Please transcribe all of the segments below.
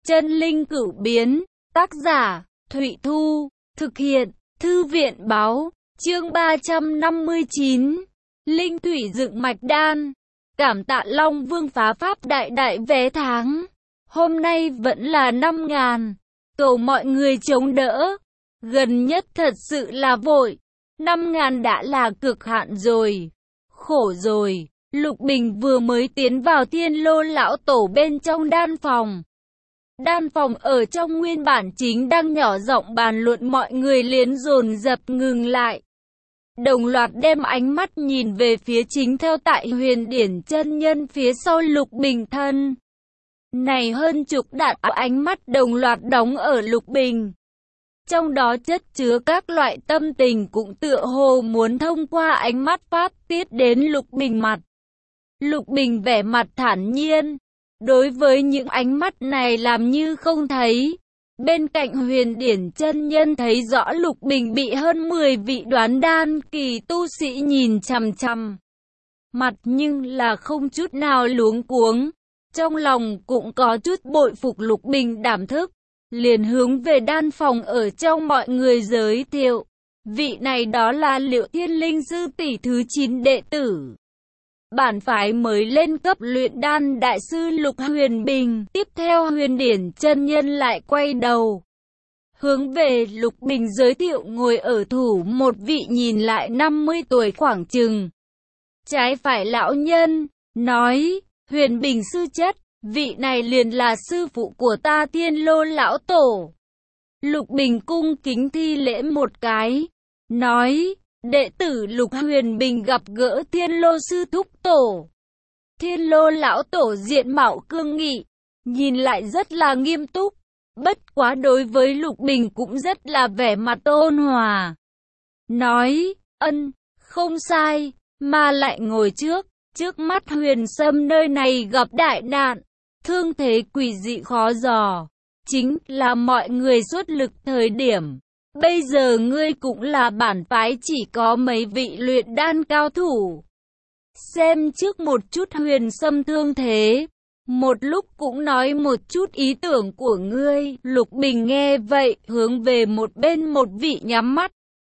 Chân linh cửu biến, tác giả, Thụy Thu, thực hiện, Thư viện báo, chương 359, Linh thủy dựng mạch đan, cảm tạ Long Vương phá pháp đại đại vé tháng, hôm nay vẫn là 5.000, cầu mọi người chống đỡ, gần nhất thật sự là vội, 5.000 đã là cực hạn rồi, khổ rồi. Lục Bình vừa mới tiến vào Thiên Lô lão tổ bên trong đan phòng. Đan phòng ở trong nguyên bản chính đang nhỏ giọng bàn luận, mọi người liền dồn dập ngừng lại. Đồng loạt đem ánh mắt nhìn về phía chính theo tại Huyền Điển chân nhân phía sau Lục Bình thân. Này hơn chục đạo ánh mắt đồng loạt đóng ở Lục Bình. Trong đó chất chứa các loại tâm tình cũng tựa hồ muốn thông qua ánh mắt phát tiết đến Lục Bình mặt. Lục Bình vẻ mặt thản nhiên, đối với những ánh mắt này làm như không thấy. Bên cạnh Huyền Điển chân nhân thấy rõ Lục Bình bị hơn 10 vị đoán đan kỳ tu sĩ nhìn chằm chằm. Mặt nhưng là không chút nào luống cuống, trong lòng cũng có chút bội phục Lục Bình đảm thức, liền hướng về đan phòng ở trong mọi người giới thiệu. Vị này đó là Liệu Thiên Linh sư tỷ thứ 9 đệ tử. Bản phái mới lên cấp luyện đan đại sư Lục Huyền Bình. Tiếp theo Huyền Điển chân nhân lại quay đầu, hướng về Lục Bình giới thiệu ngồi ở thủ một vị nhìn lại 50 tuổi khoảng chừng. Trái phải lão nhân, nói, Huyền Bình sư chất, vị này liền là sư phụ của ta Thiên Lô lão tổ. Lục Bình cung kính thi lễ một cái, nói, đệ tử Lục Huyền Bình gặp gỡ Thiên Lô sư thúc tổ. Thiên Lô lão tổ diện mạo cương nghị, nhìn lại rất là nghiêm túc, bất quá đối với Lục Bình cũng rất là vẻ mặt ôn hòa. Nói, không sai, mà lại ngồi trước mắt Huyền Sâm nơi này gặp đại nạn, thương thế quỷ dị khó dò, chính là mọi người xuất lực thời điểm. Bây giờ ngươi cũng là bản phái chỉ có mấy vị luyện đan cao thủ. Xem trước một chút Huyền Sâm thương thế, một lúc cũng nói một chút ý tưởng của ngươi. Lục Bình nghe vậy, hướng về một bên một vị nhắm mắt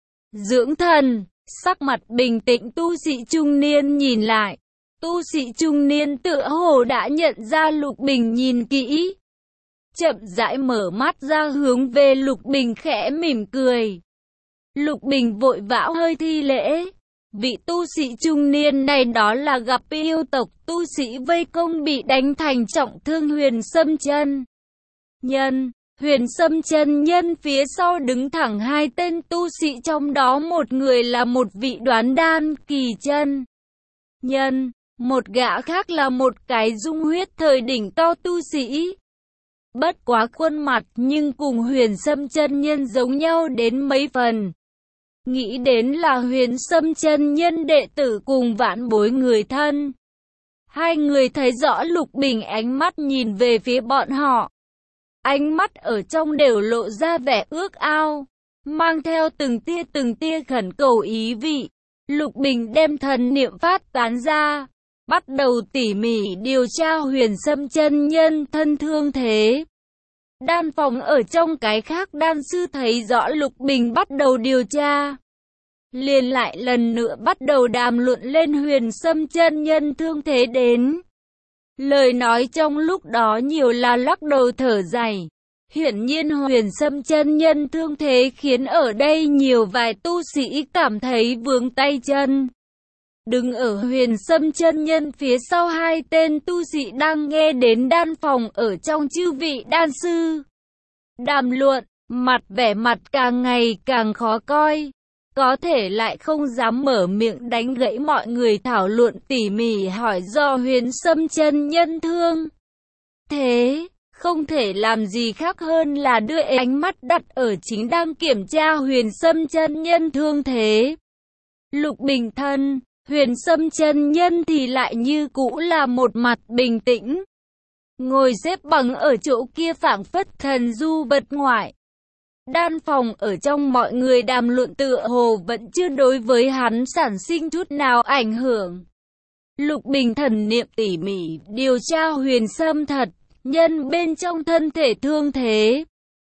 dưỡng thần, sắc mặt bình tĩnh tu sĩ trung niên nhìn lại. Tu sĩ trung niên tựa hồ đã nhận ra Lục Bình nhìn kỹ, chậm rãi mở mắt ra hướng về Lục Bình khẽ mỉm cười. Lục Bình vội vã hơi thi lễ. Vị tu sĩ trung niên này đó là gặp yêu tộc tu sĩ vây công bị đánh thành trọng thương Huyền Sâm chân nhân. Huyền Sâm chân nhân phía sau đứng thẳng hai tên tu sĩ, trong đó một người là một vị đoán đan kỳ chân nhân, một gã khác là một cái dung huyết thời đỉnh cao tu sĩ. Bất quá khuôn mặt nhưng cùng Huyền Sâm chân nhân giống nhau đến mấy phần. Nghĩ đến là Huyền Sâm chân nhân đệ tử cùng vãn bối người thân. Hai người thấy rõ Lục Bình ánh mắt nhìn về phía bọn họ. Ánh mắt ở trong đều lộ ra vẻ ước ao, mang theo từng tia khẩn cầu ý vị. Lục Bình đem thần niệm phát tán ra, bắt đầu tỉ mỉ điều tra Huyền Sâm chân nhân thân thương thế. Đan phòng ở trong cái khác đan sư thấy rõ Lục Bình bắt đầu điều tra, liền lại lần nữa bắt đầu đàm luận lên Huyền Sâm chân nhân thương thế đến. Lời nói trong lúc đó nhiều là lắc đầu thở dài. Hiển nhiên Huyền Sâm chân nhân thương thế khiến ở đây nhiều vài tu sĩ cảm thấy vướng tay chân. Đứng ở Huyền Sâm chân nhân phía sau hai tên tu sĩ đang nghe đến đan phòng ở trong chư vị đan sư đàm luận, vẻ mặt càng ngày càng khó coi, có thể lại không dám mở miệng đánh gãy mọi người thảo luận tỉ mỉ hỏi do Huyền Sâm chân nhân thương thế. Không thể làm gì khác hơn là đưa ánh mắt đặt ở chính đang kiểm tra Huyền Sâm chân nhân thương thế. Lục Bình thân, Huyền Sâm chân nhân thì lại như cũ là một mặt bình tĩnh, ngồi xếp bằng ở chỗ kia phảng phất thần du vật ngoại. Đan phòng ở trong mọi người đàm luận tựa hồ vẫn chưa đối với hắn sản sinh chút nào ảnh hưởng. Lục Bình thần niệm tỉ mỉ điều tra Huyền Sâm thật nhân bên trong thân thể thương thế.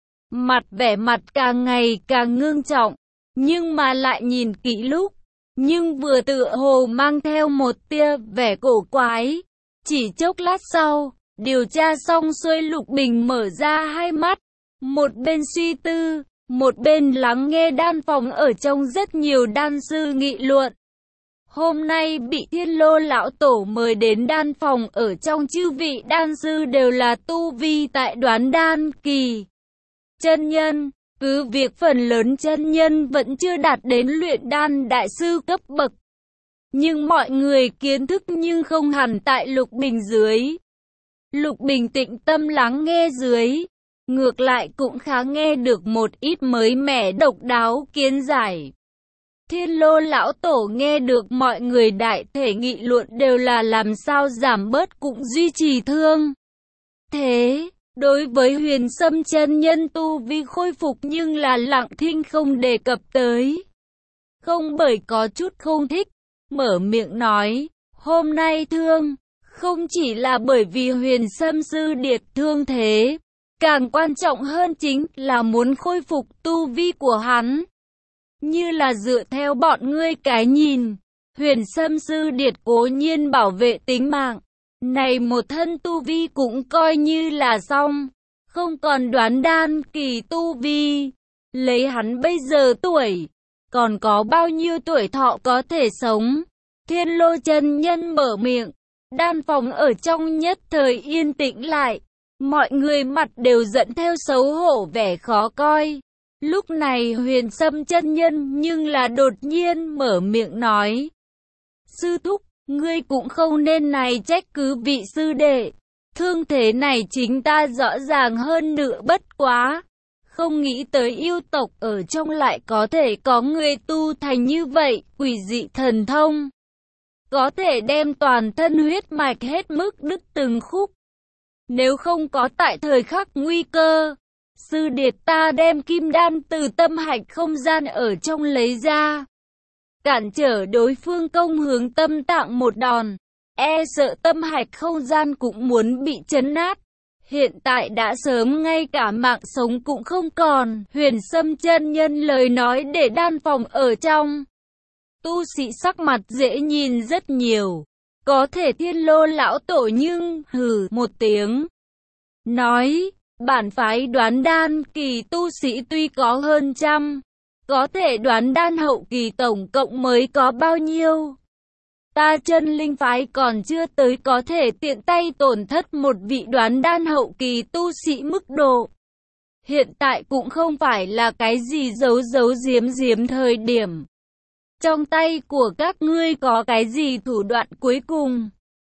Vẻ mặt càng ngày càng ngưng trọng, nhưng mà lại nhìn kỹ lúc, nhưng vừa tựa hồ mang theo một tia vẻ cổ quái. Chỉ chốc lát sau, điều tra xong xuôi Lục Bình mở ra hai mắt, một bên suy tư, một bên lắng nghe đan phòng ở trong rất nhiều đan sư nghị luận. Hôm nay bị Thiên Lô lão tổ mời đến đan phòng, ở trong chư vị đan sư đều là tu vi tại đoán đan kỳ. Chân nhân, cứ việc phần lớn chân nhân vẫn chưa đạt đến luyện đan đại sư cấp bậc, nhưng mọi người kiến thức nhưng không hẳn tại Lục Bình dưới. Lục Bình tĩnh tâm lắng nghe dưới, ngược lại cũng khá nghe được một ít mới mẻ độc đáo kiến giải. Thiên Lô lão tổ nghe được mọi người đại thể nghị luận đều là làm sao giảm bớt cũng duy trì thương thế. Đối với Huyền Sâm chân nhân tu vi khôi phục nhưng là lặng thinh không đề cập tới. Không bởi có chút không thích, mở miệng nói, hôm nay thương, không chỉ là bởi vì Huyền Sâm sư điệt thương thế, càng quan trọng hơn chính là muốn khôi phục tu vi của hắn. Như là dựa theo bọn ngươi cái nhìn, Huyền Sâm sư điệt cố nhiên bảo vệ tính mạng, này một thân tu vi cũng coi như là xong, không còn đoán đan kỳ tu vi. Lấy hắn bây giờ tuổi, còn có bao nhiêu tuổi thọ có thể sống? Thiên Lô chân nhân mở miệng, đan phòng ở trong nhất thời yên tĩnh lại, mọi người mặt đều dẫn theo xấu hổ vẻ khó coi. Lúc này Huyền Sâm chân nhân nhưng là đột nhiên mở miệng nói, sư thúc, ngươi cũng không nên này trách cứ vị sư đệ, thương thế này chính ta rõ ràng hơn nữa, bất quá không nghĩ tới yêu tộc ở trong lại có thể có người tu thành như vậy, quỷ dị thần thông, có thể đem toàn thân huyết mạch hết mức đứt từng khúc. Nếu không có tại thời khắc nguy cơ, sư điệt ta đem kim đan từ tâm hạch không gian ở trong lấy ra, cản trở đối phương công hướng tâm tạng một đòn, e sợ tâm hạch không gian cũng muốn bị chấn nát. Hiện tại đã sớm ngay cả mạng sống cũng không còn. Huyền Sâm chân nhân lời nói để đan phòng ở trong tu sĩ sắc mặt dễ nhìn rất nhiều. Có thể Thiên Lô lão tổ nhưng hừ một tiếng, nói, bản phái đoán đan kỳ tu sĩ tuy có hơn trăm, có thể đoán đan hậu kỳ tổng cộng mới có bao nhiêu? Ta Chân Linh phái còn chưa tới có thể tiện tay tổn thất một vị đoán đan hậu kỳ tu sĩ mức độ. Hiện tại cũng không phải là cái gì giấu giếm thời điểm. Trong tay của các ngươi có cái gì thủ đoạn cuối cùng?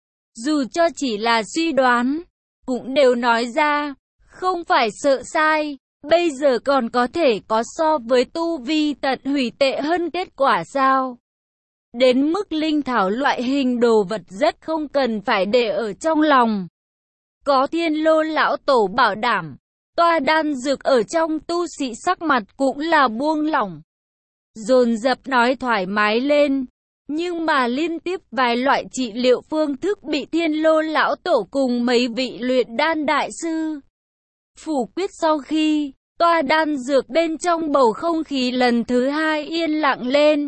Dù cho chỉ là suy đoán, cũng đều nói ra, không phải sợ sai. Bây giờ còn có thể có so với tu vi tận hủy tệ hơn kết quả sao? Đến mức linh thảo loại hình đồ vật rất không cần phải để ở trong lòng. Có Thiên Lô lão tổ bảo đảm, toa đan dược ở trong tu sĩ sắc mặt cũng là buông lỏng, dồn dập nói thoải mái lên. Nhưng mà liên tiếp vài loại trị liệu phương thức bị Thiên Lô lão tổ cùng mấy vị luyện đan đại sư phủ quyết sau khi toa đan dược bên trong bầu không khí lần thứ hai yên lặng lên.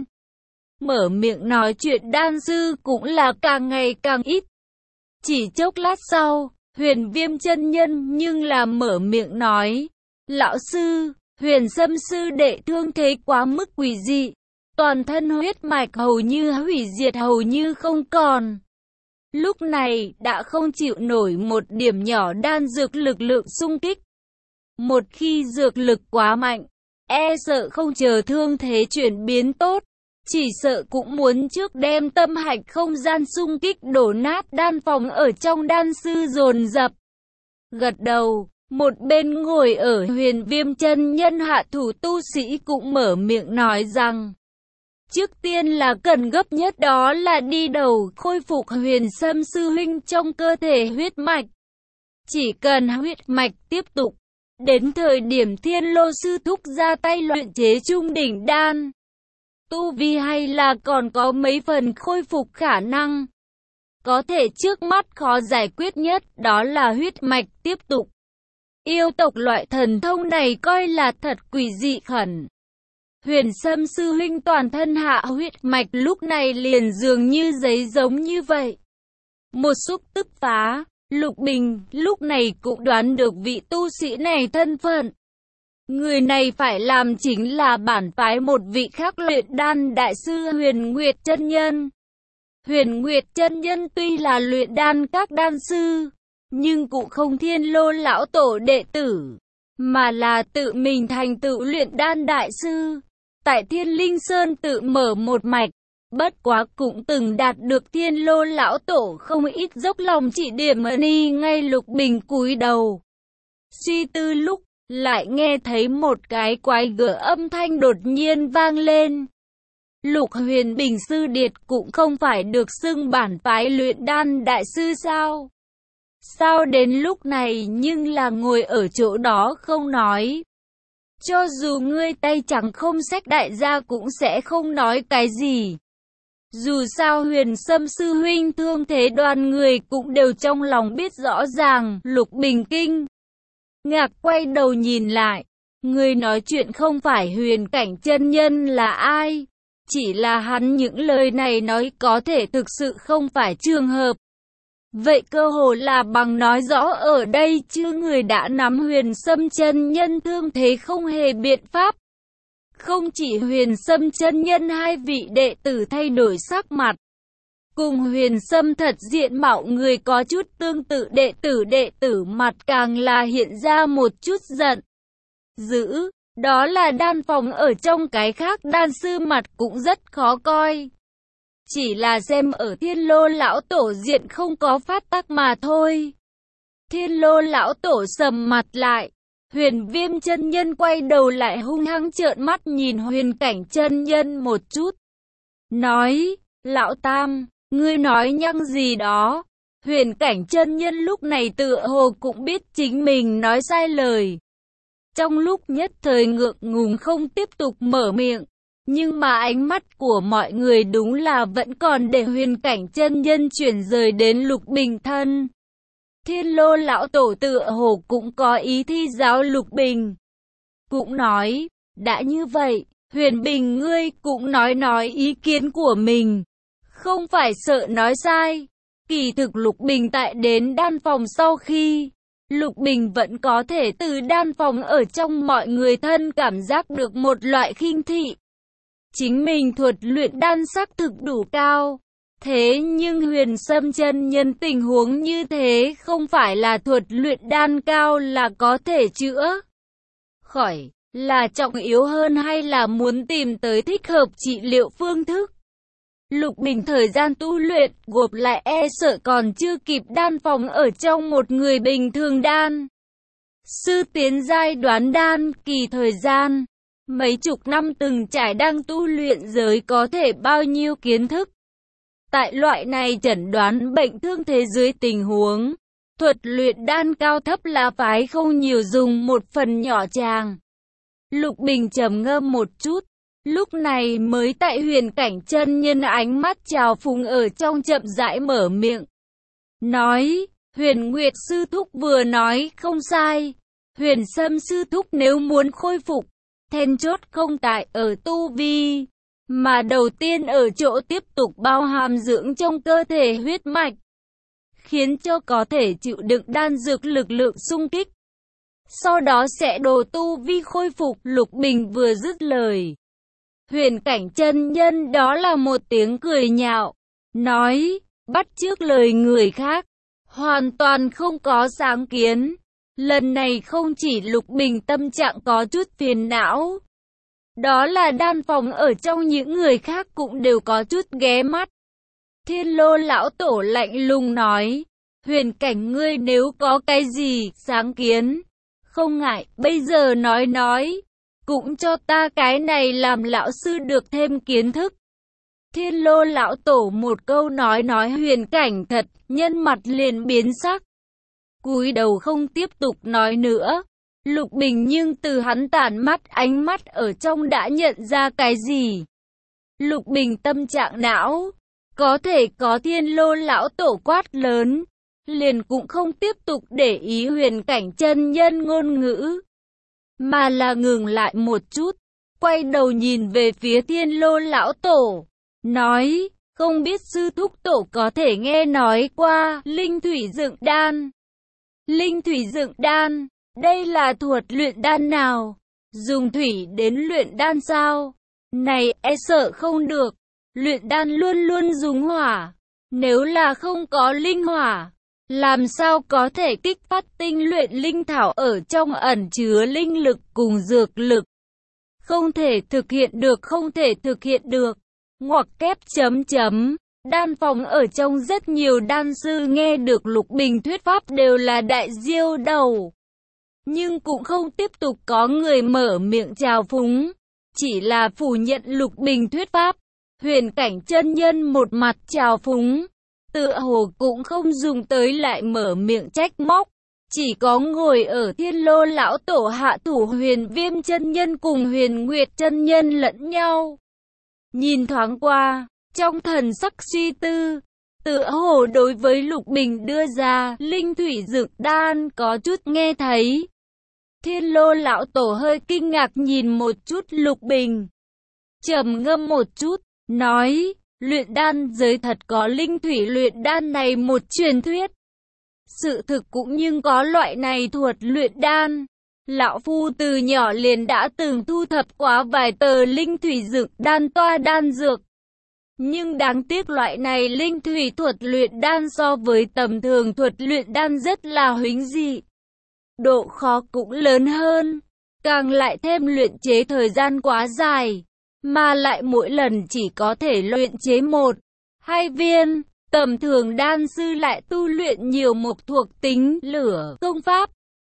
Mở miệng nói chuyện đan sư cũng là càng ngày càng ít. Chỉ chốc lát sau, Huyền Viêm chân nhân nhưng là mở miệng nói, lão sư, Huyền Sâm sư đệ thương thế quá mức quỷ dị, toàn thân huyết mạch hầu như hủy diệt, hầu như không còn. Lúc này đã không chịu nổi một điểm nhỏ đan dược lực lượng xung kích. Một khi dược lực quá mạnh, e sợ không chờ thương thế chuyển biến tốt, chỉ sợ cũng muốn trước đem tâm hạch không gian xung kích đổ nát. Đan phòng ở trong đan sư dồn dập gật đầu, một bên ngồi ở Huyền Viêm chân nhân hạ thủ tu sĩ cũng mở miệng nói rằng, trước tiên là cần gấp nhất đó là đi đầu khôi phục Huyền Sâm sư huynh trong cơ thể huyết mạch. Chỉ cần huyết mạch tiếp tục, đến thời điểm Thiên Lô sư thúc ra tay luyện chế trung đỉnh đan, tu vi hay là còn có mấy phần khôi phục khả năng. có thể trước mắt khó giải quyết nhất, đó là huyết mạch tiếp tục. Yêu tộc loại thần thông này coi là thật quỷ dị khẩn. Huyền Sâm sư huynh toàn thân hạ huyết mạch lúc này liền dường như giấy giống như vậy. Một xúc tức phá, Lục Bình lúc này cũng đoán được vị tu sĩ này thân phận. Người này phải làm chính là bản phái một vị khác luyện đan đại sư Huyền Nguyệt chân nhân. Huyền Nguyệt chân nhân tuy là luyện đan các đan sư, nhưng cũng không Thiên Lô lão tổ đệ tử, mà là tự mình thành tựu luyện đan đại sư. Tại Thiên Linh Sơn tự mở một mạch, bất quá cũng từng đạt được Thiên Lô lão tổ không ít dốc lòng chỉ điểm ni. Ngay Lục Bình cúi đầu suy tư lúc, lại nghe thấy một cái quái gở âm thanh đột nhiên vang lên. Lục Huyền Bình sư điệt cũng không phải được xưng bản phái luyện đan đại sư sao? Sao đến lúc này nhưng là ngồi ở chỗ đó không nói? Cho dù ngươi tay trắng không xách, đại gia cũng sẽ không nói cái gì. Dù sao Huyền Sâm sư huynh thương thế, đoàn người cũng đều trong lòng biết rõ ràng. Lục Bình kinh ngạc quay đầu nhìn lại, người nói chuyện không phải Huyền Cảnh chân nhân là ai? Chỉ là hắn những lời này nói có thể thực sự không phải trường hợp. Vậy cơ hồ là bằng nói rõ ở đây chưa người đã nắm Huyền Sâm chân nhân thương thế không hề biện pháp. Không chỉ Huyền Sâm chân nhân, hai vị đệ tử thay đổi sắc mặt. Cùng Huyền Sâm thật diện mạo người có chút tương tự đệ tử mặt càng là hiện ra một chút giận dữ. Đó là đan phòng ở trong, cái khác đan sư mặt cũng rất khó coi. Chỉ là xem ở Thiên Lô lão tổ diện không có phát tác mà thôi. Thiên Lô lão tổ sầm mặt lại. Huyền Viêm chân nhân quay đầu lại hung hăng trợn mắt nhìn Huyền Cảnh chân nhân một chút. Nói, lão tam, ngươi nói nhăng gì đó? Huyền Cảnh chân nhân lúc này tựa hồ cũng biết chính mình nói sai lời. Trong lúc nhất thời ngượng ngùng không tiếp tục mở miệng. Nhưng mà ánh mắt của mọi người đúng là vẫn còn để Huyền Cảnh chân nhân chuyển rời đến Lục Bình thân. Thiên Lô lão tổ tựa hồ cũng có ý thi giáo Lục Bình. Cũng nói, đã như vậy, Huyền Bình ngươi cũng nói ý kiến của mình. Không phải sợ nói sai. Kỳ thực Lục Bình tại đến đan phòng sau khi, Lục Bình vẫn có thể từ đan phòng ở trong mọi người thân cảm giác được một loại khinh thị. Chính mình thuật luyện đan sắc thực đủ cao. Thế nhưng Huyền Sâm chân nhân tình huống như thế không phải là thuật luyện đan cao là có thể chữa khỏi, là trọng yếu hơn hay là muốn tìm tới thích hợp trị liệu phương thức. Lục Bình thời gian tu luyện gộp lại e sợ còn chưa kịp đan phòng ở trong một người bình thường đan sư tiến giai đoán đan kỳ thời gian. Mấy chục năm từng trải đang tu luyện giới có thể bao nhiêu kiến thức. Tại loại này chẩn đoán bệnh thương thế dưới tình huống, thuật luyện đan cao thấp là phái không nhiều dùng một phần nhỏ chàng. Lục Bình trầm ngâm một chút, lúc này mới tại Huyền Cảnh chân nhân ánh mắt trào phúng ở trong chậm rãi mở miệng. Nói, Huyền Nguyệt sư thúc vừa nói không sai. Huyền Sâm sư thúc nếu muốn khôi phục, then chốt không tại ở tu vi, mà đầu tiên ở chỗ tiếp tục bao hàm dưỡng trong cơ thể huyết mạch, khiến cho có thể chịu đựng đan dược lực lượng xung kích. Sau đó sẽ đồ tu vi khôi phục. Lục Bình vừa dứt lời, Huyền Cảnh chân nhân đó là một tiếng cười nhạo, nói, bắt chước lời người khác, hoàn toàn không có sáng kiến. Lần này không chỉ Lục Bình tâm trạng có chút phiền não, đó là đan phòng ở trong những người khác cũng đều có chút ghé mắt. Thiên Lô lão tổ lạnh lùng nói, Huyền Cảnh ngươi nếu có cái gì sáng kiến, không ngại bây giờ nói, cũng cho ta cái này làm lão sư được thêm kiến thức. Thiên Lô lão tổ một câu nói Huyền Cảnh thật nhân mặt liền biến sắc, cúi đầu không tiếp tục nói nữa. Lục Bình nhưng từ hắn tản mắt ánh mắt ở trong đã nhận ra cái gì. Lục Bình tâm trạng não, Có thể có Thiên Lô lão tổ quát lớn, liền cũng không tiếp tục để ý Huyền Cảnh chân nhân ngôn ngữ, mà là ngừng lại một chút, quay đầu nhìn về phía Thiên Lô lão tổ, nói, không biết sư thúc tổ có thể nghe nói qua linh thủy dựng đan. Linh thủy dựng đan, đây là thuật luyện đan nào? Dùng thủy đến luyện đan sao? Này e sợ không được, luyện đan luôn luôn dùng hỏa, nếu là không có linh hỏa, làm sao có thể kích phát tinh luyện linh thảo ở trong ẩn chứa linh lực cùng dược lực? Không thể thực hiện được, không thể thực hiện được. Ngoặc kép chấm chấm. Đan phòng ở trong rất nhiều đan sư nghe được Lục Bình thuyết pháp đều là đại diêu đầu. Nhưng cũng không tiếp tục có người mở miệng chào phúng, chỉ là phủ nhận Lục Bình thuyết pháp. Huyền Cảnh chân nhân một mặt chào phúng, tựa hồ cũng không dùng tới lại mở miệng trách móc. Chỉ có ngồi ở Thiên Lô lão tổ hạ thủ Huyền Viêm chân nhân cùng Huyền Nguyệt chân nhân lẫn nhau. Nhìn thoáng qua, trong thần sắc suy tư, tựa hồ đối với Lục Bình đưa ra linh thủy dựng đan có chút nghe thấy. Thiên Lô lão tổ hơi kinh ngạc nhìn một chút Lục Bình, trầm ngâm một chút, nói, luyện đan giới thật có linh thủy luyện đan này một truyền thuyết. Sự thực cũng nhưng có loại này thuật luyện đan. Lão phu từ nhỏ liền đã từng thu thập quá vài tờ linh thủy dựng đan toa đan dược. Nhưng đáng tiếc loại này linh thủy thuật luyện đan so với tầm thường thuật luyện đan rất là huỳnh dị. Độ khó cũng lớn hơn, càng lại thêm luyện chế thời gian quá dài, mà lại mỗi lần chỉ có thể luyện chế 1, 2 viên. Tầm thường đan sư lại tu luyện nhiều mộc thuộc tính lửa công pháp,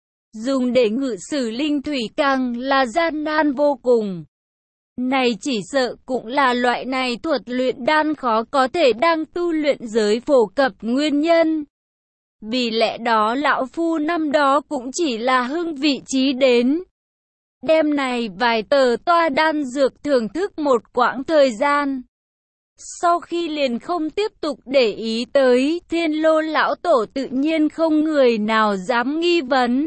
dùng để ngự sử linh thủy càng là gian nan vô cùng. Này chỉ sợ cũng là loại này thuật luyện đan khó có thể đang tu luyện giới phổ cập nguyên nhân. Vì lẽ đó lão phu năm đó cũng chỉ là hưng vị trí đến. Đêm này vài tờ toa đan dược thưởng thức một quãng thời gian. Sau khi liền không tiếp tục để ý tới, Thiên Lô lão tổ tự nhiên không người nào dám nghi vấn.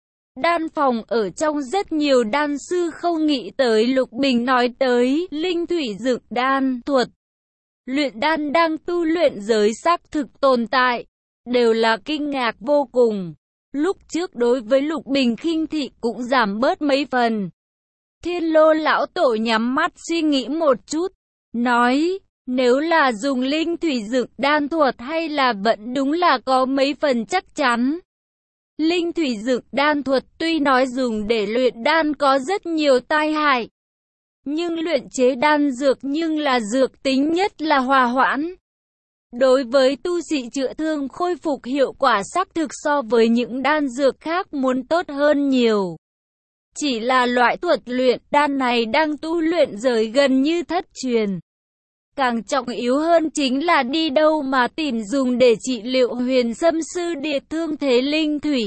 Đan phòng ở trong rất nhiều đan sư không nghĩ tới Lục Bình nói tới linh thủy dựng đan thuật. Luyện đan đang tu luyện giới xác thực tồn tại, đều là kinh ngạc vô cùng. Lúc trước đối với Lục Bình khinh thị cũng giảm bớt mấy phần. Thiên Lô lão tổ nhắm mắt suy nghĩ một chút, nói, nếu là dùng linh thủy dựng đan thuật hay là vẫn đúng là có mấy phần chắc chắn. Linh thủy dựng đan thuật tuy nói dùng để luyện đan có rất nhiều tai hại, nhưng luyện chế đan dược nhưng là dược tính nhất là hòa hoãn. Đối với tu sĩ chữa thương khôi phục hiệu quả xác thực so với những đan dược khác muốn tốt hơn nhiều. Chỉ là loại thuật luyện đan này đang tu luyện giới gần như thất truyền. Càng trọng yếu hơn chính là đi đâu mà tìm dùng để trị liệu Huyền Sâm sư đệ thương thế linh thủy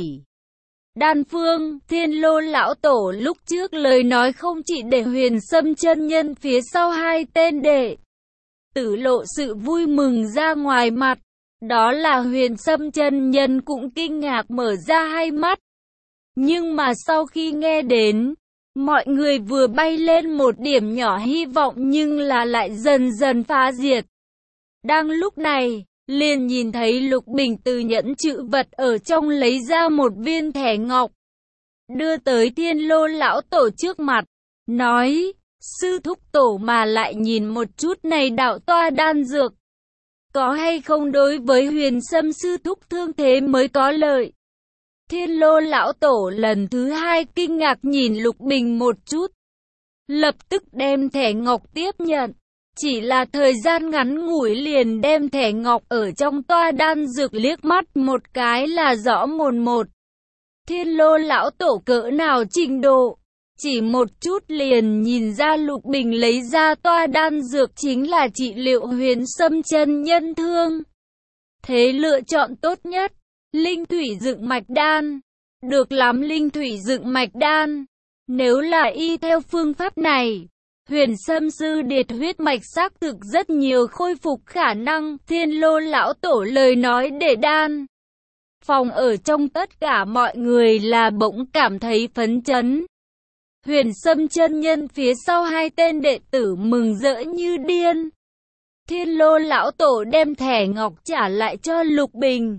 đan phương. Thiên Lô lão tổ lúc trước lời nói không chỉ để Huyền Sâm chân nhân phía sau hai tên đệ tử lộ sự vui mừng ra ngoài mặt, đó là Huyền Sâm chân nhân cũng kinh ngạc mở ra hai mắt. Nhưng mà sau khi nghe đến, mọi người vừa bay lên một điểm nhỏ hy vọng nhưng là lại dần dần phá diệt. Đang lúc này, liền nhìn thấy Lục Bình từ nhẫn chữ vật ở trong lấy ra một viên thẻ ngọc, đưa tới Thiên Lô lão tổ trước mặt, nói, sư thúc tổ mà lại nhìn một chút này đạo toa đan dược, có hay không đối với Huyền Sâm sư thúc thương thế mới có lợi. Thiên Lô lão tổ lần thứ hai kinh ngạc nhìn Lục Bình một chút, lập tức đem thẻ ngọc tiếp nhận. Chỉ là thời gian ngắn ngủi liền đem thẻ ngọc ở trong toa đan dược liếc mắt một cái là rõ mồn một. Thiên Lô lão tổ cỡ nào trình độ, chỉ một chút liền nhìn ra Lục Bình lấy ra toa đan dược chính là trị liệu Huyền Sâm chân nhân thương. Thế lựa chọn tốt nhất, linh thủy dựng mạch đan. Được lắm, linh thủy dựng mạch đan. Nếu là y theo phương pháp này, Huyền Sâm sư điệt huyết mạch xác thực rất nhiều khôi phục khả năng, Thiên Lô lão tổ lời nói để đan. Phòng ở trong tất cả mọi người là bỗng cảm thấy phấn chấn. Huyền Sâm chân nhân phía sau hai tên đệ tử mừng rỡ như điên. Thiên Lô lão tổ đem thẻ ngọc trả lại cho Lục Bình.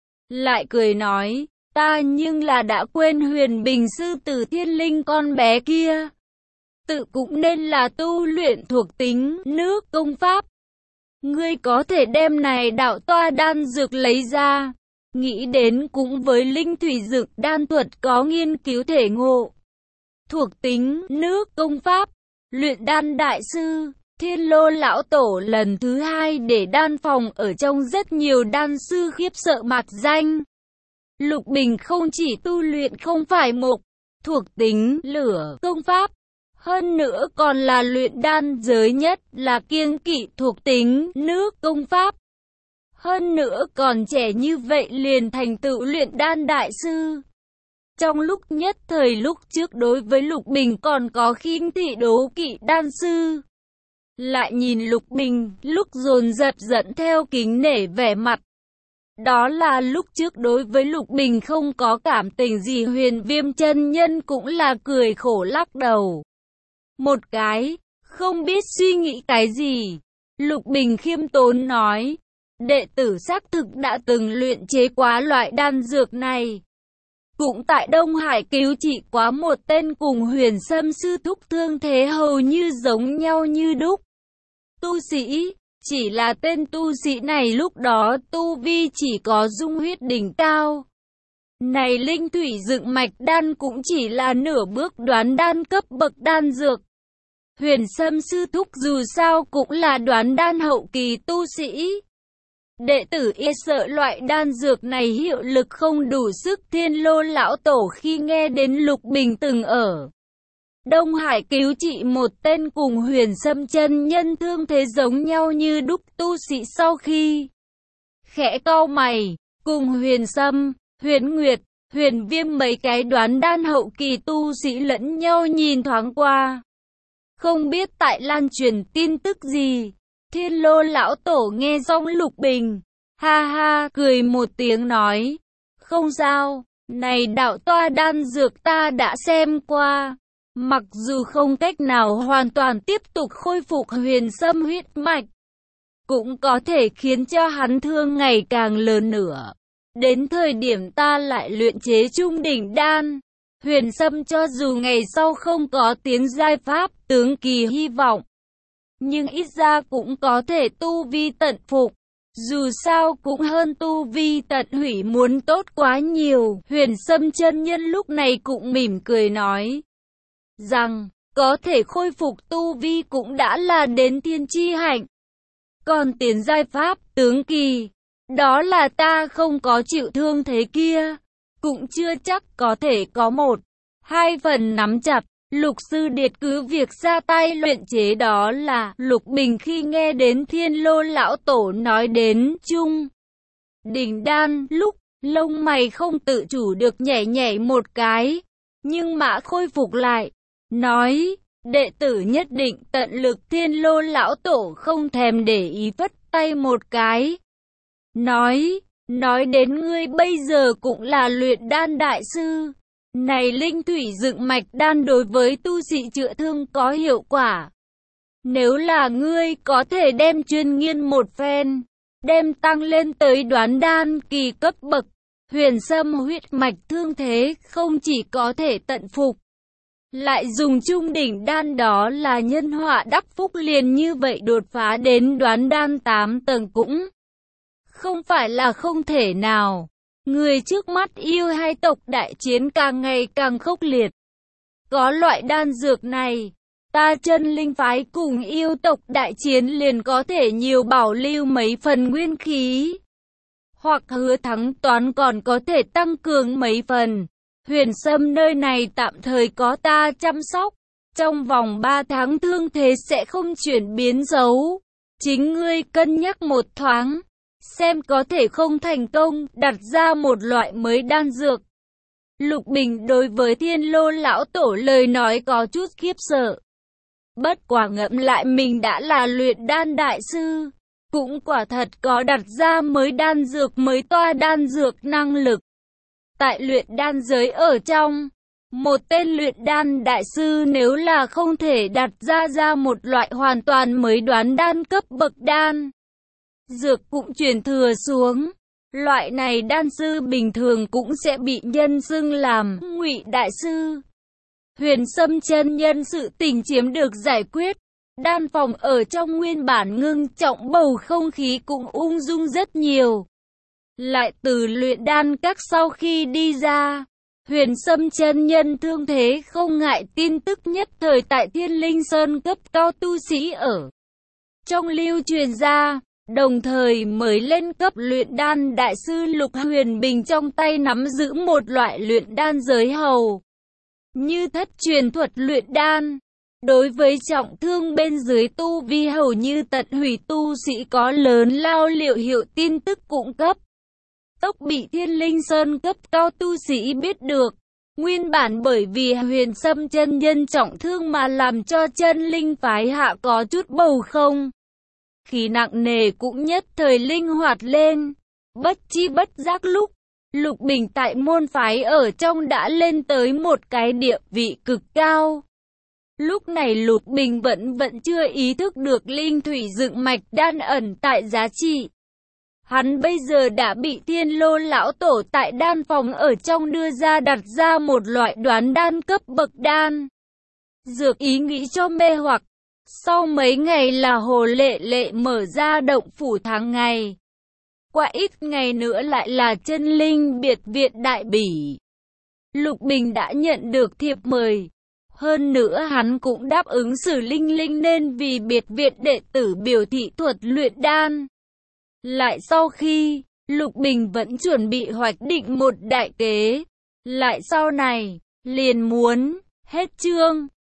Lại cười nói, ta nhưng là đã quên Huyền Bình sư tử Thiên Linh con bé kia. Tự cũng nên là tu luyện thuộc tính nước công pháp. Ngươi có thể đem này đạo toa đan dược lấy ra. Nghĩ đến cũng với linh thủy dược đan thuật có nghiên cứu thể ngộ. Thuộc tính nước công pháp, luyện đan đại sư, Thiên Lô lão tổ lần thứ hai để đan phòng ở trong rất nhiều đan sư khiếp sợ mặt danh. Lục Bình không chỉ tu luyện không phải một thuộc tính lửa công pháp, hơn nữa còn là luyện đan giới nhất là kiêng kỵ thuộc tính nước công pháp. Hơn nữa còn trẻ như vậy liền thành tựu luyện đan đại sư. Trong lúc nhất thời lúc trước đối với Lục Bình còn có khinh thị đố kỵ đan sư. Lại nhìn Lục Bình lúc dồn dập dẫn theo kính nể vẻ mặt. Đó là lúc trước đối với Lục Bình không có cảm tình gì, Huyền Viêm chân nhân cũng là cười khổ lắc đầu. Một cái, không biết suy nghĩ cái gì. Lục Bình khiêm tốn nói, đệ tử xác thực đã từng luyện chế quá loại đan dược này. Cũng tại Đông Hải cứu trị quá một tên cùng Huyền Sâm sư thúc thương thế hầu như giống nhau như đúc. Tu sĩ, chỉ là tên tu sĩ này lúc đó tu vi chỉ có dung huyết đỉnh cao. Này linh thủy dựng mạch đan cũng chỉ là nửa bước đoán đan cấp bậc đan dược. Huyền Sâm sư thúc dù sao cũng là đoán đan hậu kỳ tu sĩ. Đệ tử e sợ loại đan dược này hiệu lực không đủ sức. Thiên Lô lão tổ khi nghe đến Lục Bình từng ở Đông Hải cứu trị một tên cùng Huyền Sâm chân nhân thương thế giống nhau như đúc tu sĩ, sau khi khẽ cau mày, cùng Huyền Sâm, Huyền Nguyệt, Huyền Viêm mấy cái đoán đan hậu kỳ tu sĩ lẫn nhau nhìn thoáng qua. Không biết tại lan truyền tin tức gì. Thiên Lô lão tổ nghe xong Lục Bình, ha ha cười một tiếng nói, không sao, này đạo toa đan dược ta đã xem qua. Mặc dù không cách nào hoàn toàn tiếp tục khôi phục Huyền Sâm huyết mạch, cũng có thể khiến cho hắn thương ngày càng lớn nữa. Đến thời điểm ta lại luyện chế trung đỉnh đan, Huyền Sâm cho dù ngày sau không có tiến giai pháp tướng kỳ hy vọng, nhưng ít ra cũng có thể tu vi tận phục. Dù sao cũng hơn tu vi tận hủy muốn tốt quá nhiều. Huyền Sâm chân nhân lúc này cũng mỉm cười nói rằng có thể khôi phục tu vi cũng đã là đến thiên chi hạnh. Còn tiến giai pháp tướng kỳ, đó là ta không có chịu thương thế kia, cũng chưa chắc có thể có một, hai phần nắm chặt. Lục sư điệt cứ việc ra tay luyện chế. Đó là Lục Bình khi nghe đến Thiên Lô lão tổ nói đến trung đỉnh đan lúc lông mày không tự chủ được nhảy nhảy một cái, nhưng mà khôi phục lại, nói đệ tử nhất định tận lực. Thiên Lô lão tổ không thèm để ý phất tay một cái, nói đến ngươi bây giờ cũng là luyện đan đại sư. Này linh thủy dựng mạch đan đối với tu sĩ chữa thương có hiệu quả. Nếu là ngươi có thể đem chuyên nghiên một phen, đem tăng lên tới đoán đan kỳ cấp bậc, Huyền Sâm huyết mạch thương thế không chỉ có thể tận phục, lại dùng trung đỉnh đan, đó là nhân họa đắc phúc, liền như vậy đột phá đến đoán đan 8 tầng cũng không phải là không thể nào. Người trước mắt yêu hai tộc đại chiến càng ngày càng khốc liệt. Có loại đan dược này, ta chân linh phái cùng yêu tộc đại chiến liền có thể nhiều bảo lưu mấy phần nguyên khí. Hoặc hứa thắng toán còn có thể tăng cường mấy phần. Huyền Sâm nơi này tạm thời có ta chăm sóc. Trong vòng 3 tháng thương thế sẽ không chuyển biến xấu. Chính ngươi cân nhắc một thoáng, xem có thể không thành công đặt ra một loại mới đan dược. Lục Bình đối với Thiên Lô lão tổ lời nói có chút khiếp sợ. Bất quả ngẫm lại mình đã là luyện đan đại sư, cũng quả thật có đặt ra mới đan dược mới toa đan dược năng lực. Tại luyện đan giới ở trong, một tên luyện đan đại sư nếu là không thể đặt ra một loại hoàn toàn mới đoán đan cấp bậc đan dược cũng truyền thừa xuống, loại này đan sư bình thường cũng sẽ bị nhân xưng làm Ngụy đại sư. Huyền Sâm chân nhân sự tình chiếm được giải quyết, đan phòng ở trong nguyên bản ngưng trọng bầu không khí cũng ung dung rất nhiều. Lại từ luyện đan các sau khi đi ra, Huyền Sâm chân nhân thương thế không ngại tin tức nhất thời tại Thiên Linh Sơn cấp cao tu sĩ ở trong lưu truyền ra, đồng thời mới lên cấp luyện đan đại sư Lục Huyền Bình trong tay nắm giữ một loại luyện đan giới hầu như thất truyền thuật luyện đan. Đối với trọng thương bên dưới tu vi hầu như tận hủy tu sĩ có lớn lao liệu hiệu tin tức cung cấp tốc bị Thiên Linh Sơn cấp cao tu sĩ biết được. Nguyên bản bởi vì Huyền Sâm chân nhân trọng thương mà làm cho chân linh phái hạ có chút bầu không khí nặng nề cũng nhất thời linh hoạt lên. Bất chi bất giác lúc Lục Bình tại môn phái ở trong đã lên tới một cái địa vị cực cao. Lúc này Lục Bình vẫn chưa ý thức được linh thủy dựng mạch đan ẩn tại giá trị. Hắn bây giờ đã bị Thiên Lô lão tổ tại đan phòng ở trong đưa ra đặt ra một loại đoán đan cấp bậc đan dược ý nghĩ cho mê hoặc. Sau mấy ngày là Hồ Lệ Lệ mở ra động phủ tháng ngày. Qua ít ngày nữa lại là chân linh biệt viện đại bỉ. Lục Bình đã nhận được thiệp mời. Hơn nữa hắn cũng đáp ứng xử linh linh nên vì biệt viện đệ tử biểu thị thuật luyện đan. Lại sau khi, Lục Bình vẫn chuẩn bị hoạch định một đại kế. Lại sau này, liền muốn, hết chương.